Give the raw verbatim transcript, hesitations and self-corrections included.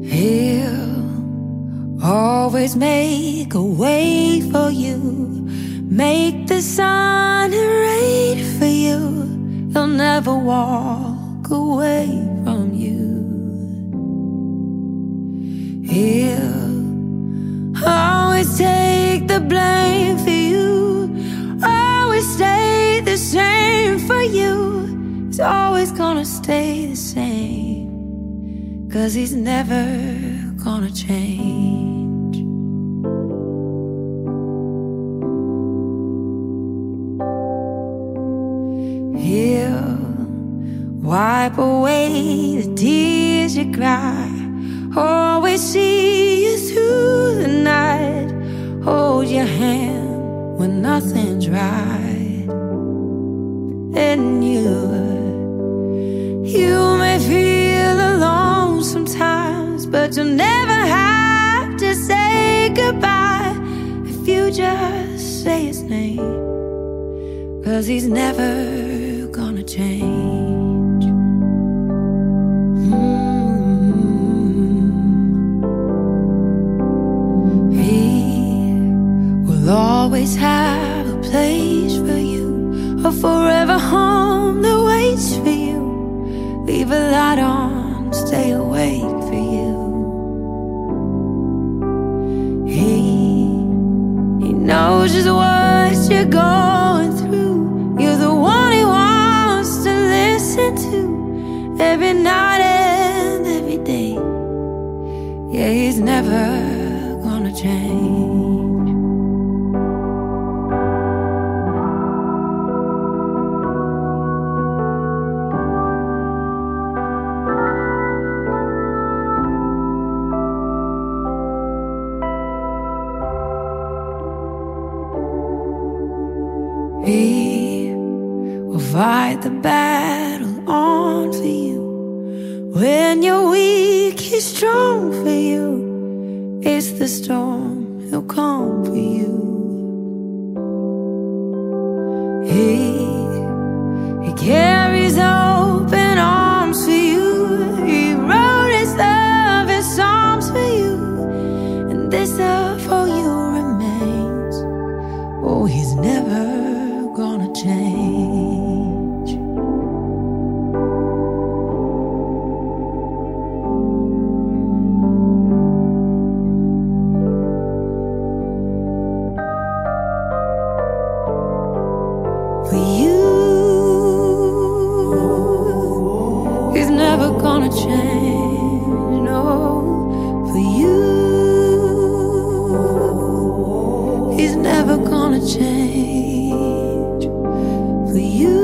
He'll always make a way for you, make the sun rain for you. He'll never walk away from you. He'll always take the blame for you, always stay the same for you. He's always gonna stay the same, 'cause he's never gonna change. He'll wipe away the tears you cry, always see you through the night, hold your hand when nothing's right. And you, you may feel alone sometimes, but you'll never have to say goodbye if you just say his name, 'cause he's never gonna change. mm. He will always have a place for you, a forever home that waits for you. Leave a light on, stay awake for you. He, he knows just what you're going through. You're the one he wants to listen to, every night and every day. Yeah, he's never gonna change. He will fight the battle on for you. When you're weak, he's strong for you. It's the storm, he'll calm for you. He, he carries open arms for you. He wrote his love in songs for you, and this love for you remains. Oh, he's never gonna change. For you, he's never gonna change. No, for you, he's never gonna change. For you,